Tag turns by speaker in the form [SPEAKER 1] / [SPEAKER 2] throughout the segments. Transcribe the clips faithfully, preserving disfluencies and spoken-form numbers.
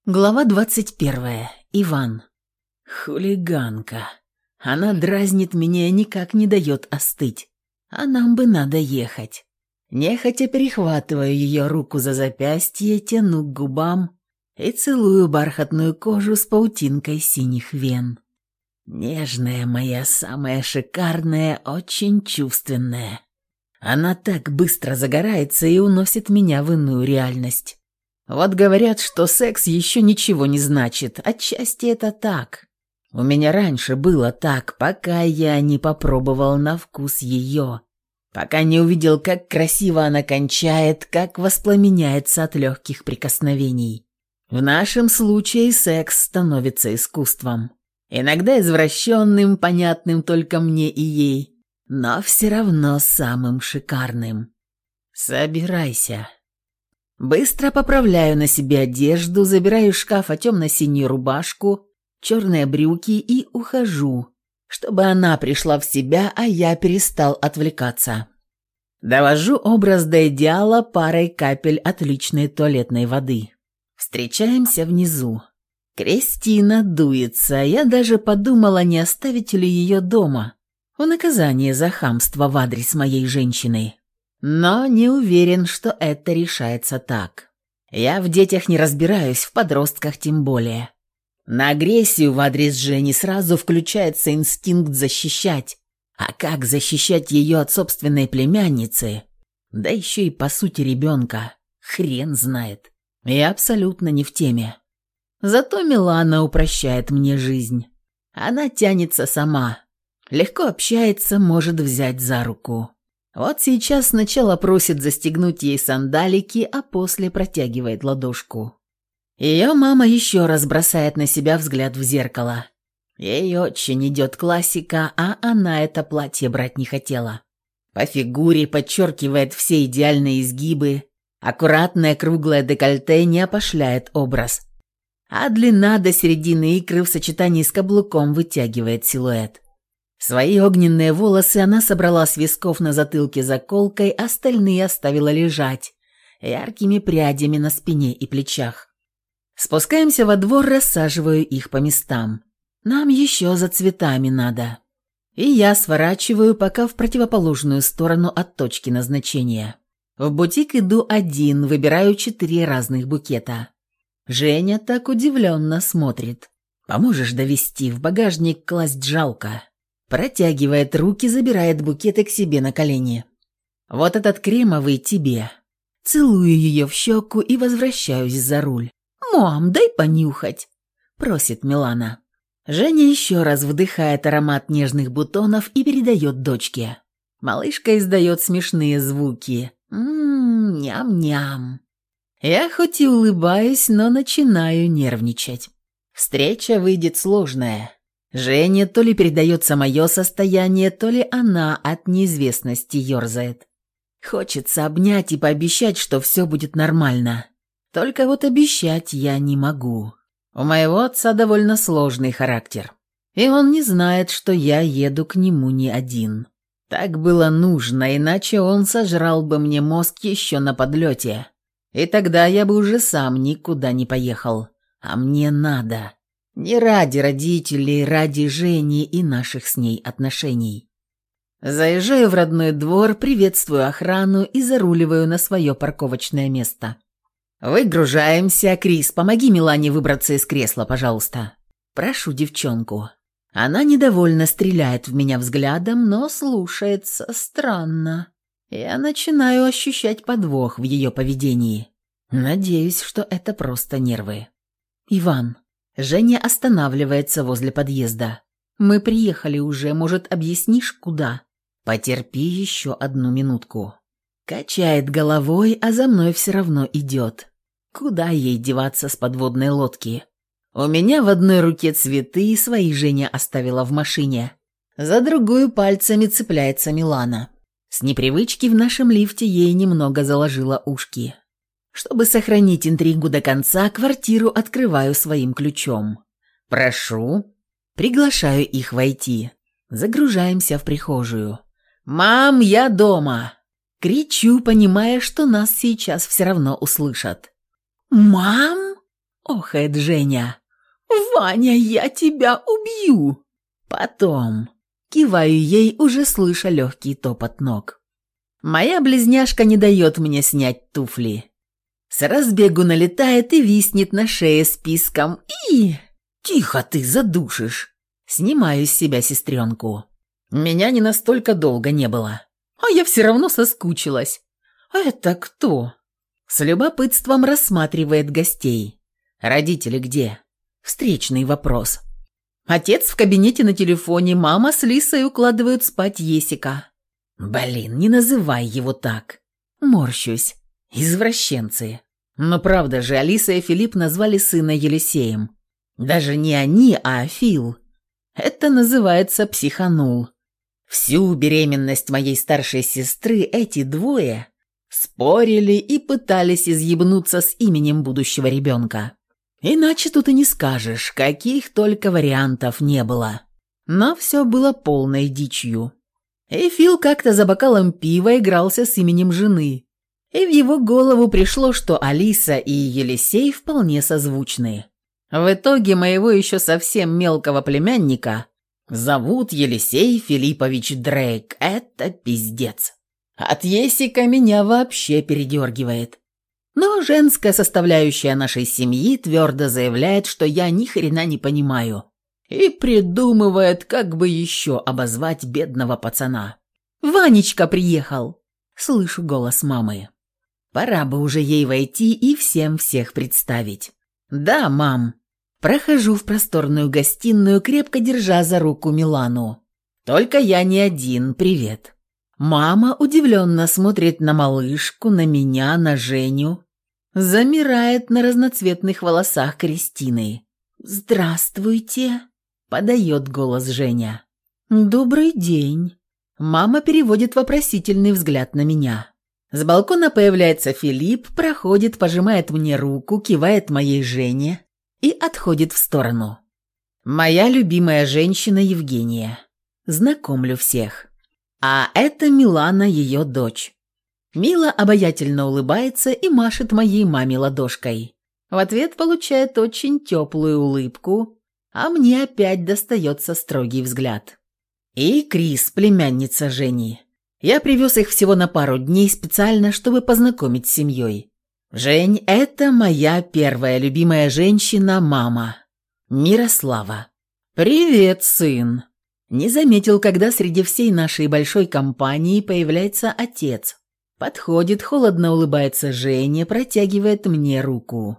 [SPEAKER 1] Глава двадцать первая. Иван. Хулиганка. Она дразнит меня и никак не дает остыть. А нам бы надо ехать. Нехотя перехватываю ее руку за запястье, тяну к губам и целую бархатную кожу с паутинкой синих вен. Нежная моя, самая шикарная, очень чувственная. Она так быстро загорается и уносит меня в иную реальность. Вот говорят, что секс еще ничего не значит, отчасти это так. У меня раньше было так, пока я не попробовал на вкус ее, пока не увидел, как красиво она кончает, как воспламеняется от легких прикосновений. В нашем случае секс становится искусством. Иногда извращенным, понятным только мне и ей, но все равно самым шикарным. Собирайся. Быстро поправляю на себе одежду, забираю из шкафа темно-синюю рубашку, черные брюки и ухожу, чтобы она пришла в себя, а я перестал отвлекаться. Довожу образ до идеала парой капель отличной туалетной воды. Встречаемся внизу. Кристина дуется, я даже подумала, не оставить ли ее дома, в наказание за хамство в адрес моей женщины. Но не уверен, что это решается так. Я в детях не разбираюсь, в подростках тем более. На агрессию в адрес Жени сразу включается инстинкт защищать. А как защищать ее от собственной племянницы? Да еще и по сути ребенка. Хрен знает. Я абсолютно не в теме. Зато Милана упрощает мне жизнь. Она тянется сама. Легко общается, может взять за руку. Вот сейчас сначала просит застегнуть ей сандалики, а после протягивает ладошку. Ее мама еще раз бросает на себя взгляд в зеркало. Ей очень идет классика, а она это платье брать не хотела. По фигуре подчеркивает все идеальные изгибы, аккуратное круглое декольте не опошляет образ, а длина до середины икры в сочетании с каблуком вытягивает силуэт. Свои огненные волосы она собрала с висков на затылке заколкой, остальные оставила лежать яркими прядями на спине и плечах. Спускаемся во двор, рассаживаю их по местам. Нам еще за цветами надо. И я сворачиваю пока в противоположную сторону от точки назначения. В бутик иду один, выбираю четыре разных букета. Женя так удивленно смотрит. «Поможешь довести, в багажник класть жалко». Протягивает руки, забирает букеты к себе на колени. «Вот этот кремовый тебе». Целую ее в щеку и возвращаюсь за руль. «Мам, дай понюхать», – просит Милана. Женя еще раз вдыхает аромат нежных бутонов и передает дочке. Малышка издает смешные звуки. «Ммм, ням-ням». Я хоть и улыбаюсь, но начинаю нервничать. Встреча выйдет сложная. Жене то ли передается мое состояние, то ли она от неизвестности ерзает. Хочется обнять и пообещать, что все будет нормально. Только вот обещать я не могу. У моего отца довольно сложный характер. И он не знает, что я еду к нему не один. Так было нужно, иначе он сожрал бы мне мозг еще на подлете. И тогда я бы уже сам никуда не поехал. А мне надо. Не ради родителей, ради Жени и наших с ней отношений. Заезжаю в родной двор, приветствую охрану и заруливаю на свое парковочное место. Выгружаемся. Крис, помоги Милане выбраться из кресла, пожалуйста. Прошу девчонку. Она недовольно стреляет в меня взглядом, но слушается странно. Я начинаю ощущать подвох в ее поведении. Надеюсь, что это просто нервы. Иван. Женя останавливается возле подъезда. «Мы приехали уже, может, объяснишь, куда?» «Потерпи еще одну минутку». Качает головой, а за мной все равно идет. Куда ей деваться с подводной лодки? У меня в одной руке цветы, и свои Женя оставила в машине. За другую пальцами цепляется Милана. С непривычки в нашем лифте ей немного заложило ушки. Чтобы сохранить интригу до конца, квартиру открываю своим ключом. «Прошу». Приглашаю их войти. Загружаемся в прихожую. «Мам, я дома!» Кричу, понимая, что нас сейчас все равно услышат. «Мам?» охает Женя. «Ваня, я тебя убью!» «Потом». Киваю ей, уже слыша легкий топот ног. Моя близняшка не дает мне снять туфли. С разбегу налетает и виснет на шее списком. И... «Тихо ты, задушишь!» Снимаю с себя сестренку. Меня не настолько долго не было. А я все равно соскучилась. «Это кто?» С любопытством рассматривает гостей. «Родители где?» Встречный вопрос. Отец в кабинете на телефоне, мама с Лисой укладывают спать Есика. Блин, не называй его так. Морщусь. Извращенцы. Но правда же, Алиса и Филипп назвали сына Елисеем. Даже не они, а Фил. Это называется психанул. Всю беременность моей старшей сестры эти двое спорили и пытались изъебнуться с именем будущего ребенка. Иначе тут и не скажешь, каких только вариантов не было. Но все было полной дичью. И Фил как-то за бокалом пива игрался с именем жены. И в его голову пришло, что Алиса и Елисей вполне созвучны. В итоге моего еще совсем мелкого племянника зовут Елисей Филиппович Дрейк. Это пиздец. От Есика меня вообще передергивает. Но женская составляющая нашей семьи твердо заявляет, что я ни хрена не понимаю. И придумывает, как бы еще обозвать бедного пацана. «Ванечка приехал!» Слышу голос мамы. Пора бы уже ей войти и всем всех представить. «Да, мам». Прохожу в просторную гостиную, крепко держа за руку Милану. «Только я не один, привет». Мама удивленно смотрит на малышку, на меня, на Женю. Замирает на разноцветных волосах Кристины. «Здравствуйте», — подает голос Женя. «Добрый день». Мама переводит вопросительный взгляд на меня. С балкона появляется Филипп, проходит, пожимает мне руку, кивает моей Жене и отходит в сторону. Моя любимая женщина Евгения. Знакомлю всех. А это Милана, ее дочь. Мила обаятельно улыбается и машет моей маме ладошкой. В ответ получает очень теплую улыбку, а мне опять достается строгий взгляд. И Крис, племянница Жени. Я привез их всего на пару дней специально, чтобы познакомить с семьей. Жень – это моя первая любимая женщина, мама. Мирослава. «Привет, сын!» Не заметил, когда среди всей нашей большой компании появляется отец. Подходит, холодно улыбается Жене, протягивает мне руку.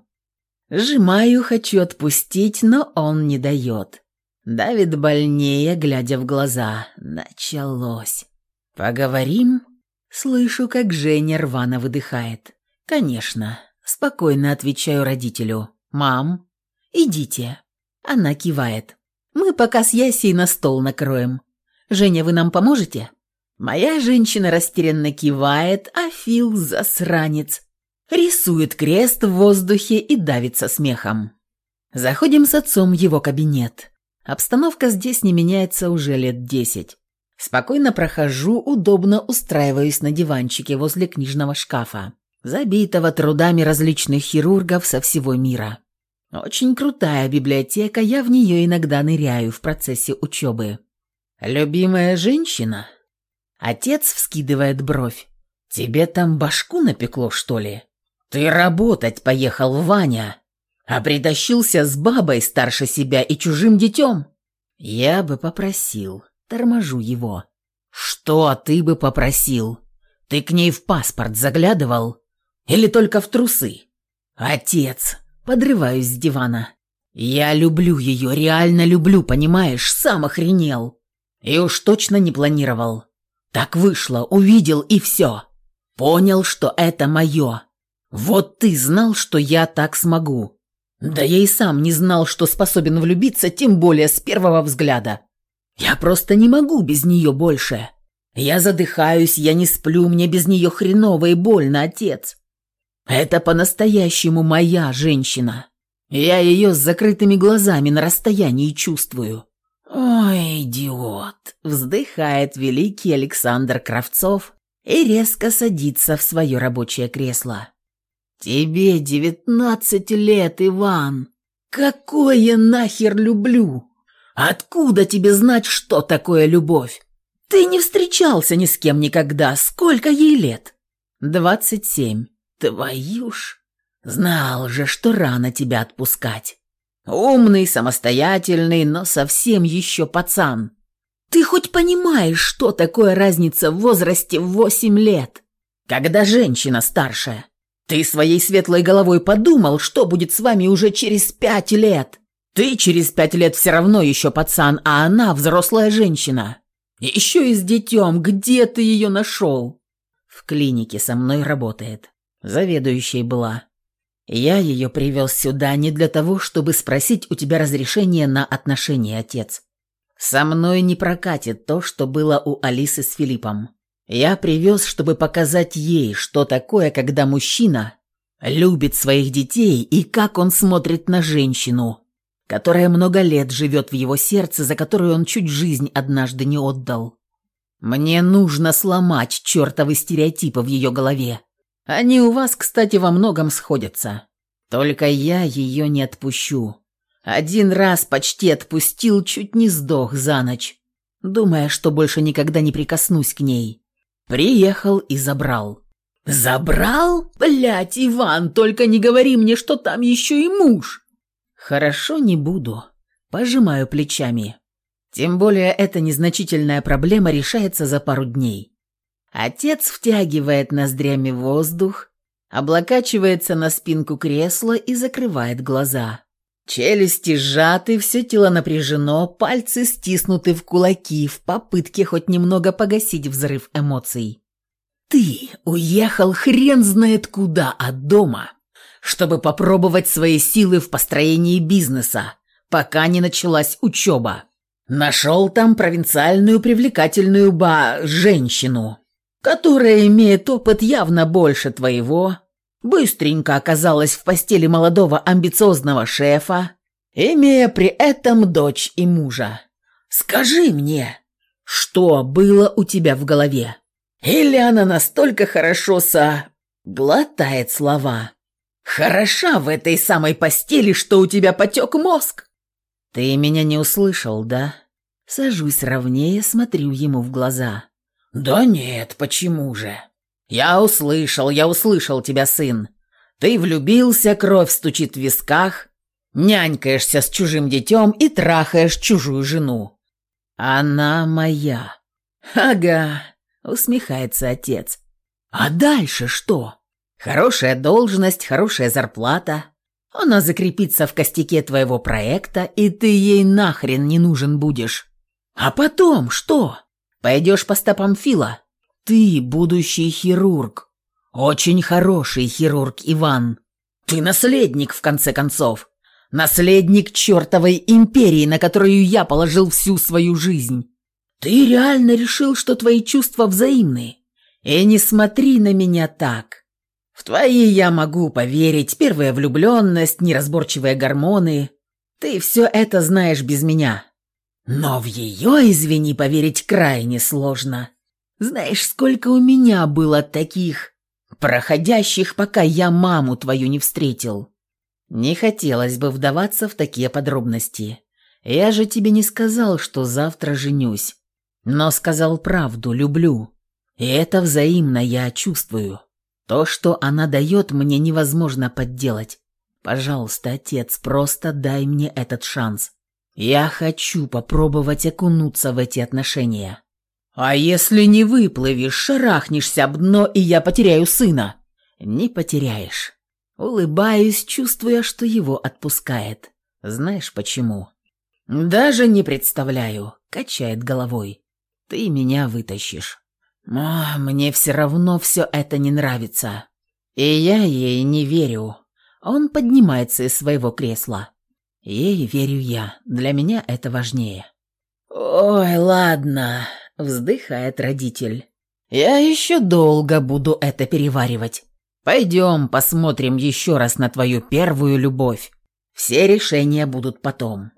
[SPEAKER 1] Сжимаю, хочу отпустить, но он не дает. Давит больнее, глядя в глаза. Началось. «Поговорим?» Слышу, как Женя рвано выдыхает. «Конечно». Спокойно отвечаю родителю. «Мам, идите». Она кивает. «Мы пока с Ясей на стол накроем. Женя, вы нам поможете?» Моя женщина растерянно кивает, а Фил, засранец, рисует крест в воздухе и давится смехом. Заходим с отцом в его кабинет. Обстановка здесь не меняется уже лет десять. Спокойно прохожу, удобно устраиваюсь на диванчике возле книжного шкафа, забитого трудами различных хирургов со всего мира. Очень крутая библиотека, я в нее иногда ныряю в процессе учебы. «Любимая женщина?» Отец вскидывает бровь. «Тебе там башку напекло, что ли? Ты работать поехал, Ваня, а притащился с бабой старше себя и чужим детем?» «Я бы попросил». Торможу его. «Что ты бы попросил? Ты к ней в паспорт заглядывал? Или только в трусы?» «Отец!» Подрываюсь с дивана. «Я люблю ее, реально люблю, понимаешь? Сам охренел. И уж точно не планировал. Так вышло, увидел и все. Понял, что это мое. Вот ты знал, что я так смогу. Да я и сам не знал, что способен влюбиться, тем более с первого взгляда. Я просто не могу без нее больше. Я задыхаюсь, я не сплю, мне без нее хреново и больно, отец. Это по-настоящему моя женщина. Я ее с закрытыми глазами на расстоянии чувствую». «Ой, идиот!» – вздыхает великий Александр Кравцов и резко садится в свое рабочее кресло. Тебе девятнадцать лет, Иван. Какое нахер люблю? Откуда тебе знать, что такое любовь? Ты не встречался ни с кем никогда. Сколько ей лет? Двадцать семь. Твою ж. Знал же, что рано тебя отпускать. Умный, самостоятельный, но совсем еще пацан. Ты хоть понимаешь, что такое разница в возрасте в восемь лет, когда женщина старшая? Ты своей светлой головой подумал, что будет с вами уже через пять лет? Ты через пять лет все равно еще пацан, а она взрослая женщина. Еще и с детем. Где ты ее нашел? В клинике со мной работает. Заведующей была. Я ее привез сюда не для того, чтобы спросить у тебя разрешение на отношения, отец. Со мной не прокатит то, что было у Алисы с Филиппом. Я привез, чтобы показать ей, что такое, когда мужчина любит своих детей и как он смотрит на женщину, которая много лет живет в его сердце, за которую он чуть жизнь однажды не отдал. Мне нужно сломать чертовы стереотипы в ее голове. Они у вас, кстати, во многом сходятся. Только я ее не отпущу. Один раз почти отпустил, чуть не сдох за ночь, думая, что больше никогда не прикоснусь к ней. Приехал и забрал. Забрал? Блядь, Иван, только не говори мне, что там еще и муж. Хорошо, не буду. Пожимаю плечами. Тем более эта незначительная проблема решается за пару дней. Отец втягивает ноздрями воздух, облокачивается на спинку кресла и закрывает глаза. Челюсти сжаты, все тело напряжено, пальцы стиснуты в кулаки в попытке хоть немного погасить взрыв эмоций. Ты уехал хрен знает куда от дома, чтобы попробовать свои силы в построении бизнеса, пока не началась учеба. Нашел там провинциальную привлекательную ба... женщину, которая имеет опыт явно больше твоего, быстренько оказалась в постели молодого амбициозного шефа, имея при этом дочь и мужа. Скажи мне, что было у тебя в голове? Или она настолько хорошо со... глотает слова? Хороша в этой самой постели, что у тебя потек мозг? Ты меня не услышал, да? Сажусь ровнее, смотрю ему в глаза. Да нет, почему же? Я услышал, я услышал тебя, сын. Ты влюбился, кровь стучит в висках, нянькаешься с чужим детем и трахаешь чужую жену. Она моя. Ага, усмехается отец. А дальше что? Хорошая должность, хорошая зарплата. Она закрепится в костяке твоего проекта, и ты ей нахрен не нужен будешь. А потом что? Пойдешь по стопам Фила? Ты будущий хирург. Очень хороший хирург, Иван. Ты наследник, в конце концов. Наследник чертовой империи, на которую я положил всю свою жизнь. Ты реально решил, что твои чувства взаимны? И не смотри на меня так. В твои я могу поверить, первая влюбленность, неразборчивые гормоны. Ты все это знаешь без меня. Но в ее, извини, поверить крайне сложно. Знаешь, сколько у меня было таких проходящих, пока я маму твою не встретил? Не хотелось бы вдаваться в такие подробности. Я же тебе не сказал, что завтра женюсь. Но сказал правду, люблю. И это взаимно, я чувствую. То, что она дает, мне невозможно подделать. Пожалуйста, отец, просто дай мне этот шанс. Я хочу попробовать окунуться в эти отношения. А если не выплывешь, шарахнешься об дно, и я потеряю сына? Не потеряешь. Улыбаюсь, чувствуя, что его отпускает. Знаешь почему? Даже не представляю, качает головой. Ты меня вытащишь. Но мне все равно все это не нравится. И я ей не верю. Он поднимается из своего кресла. Ей верю я. Для меня это важнее. Ой, ладно, вздыхает родитель. Я еще долго буду это переваривать. Пойдем посмотрим еще раз на твою первую любовь. Все решения будут потом.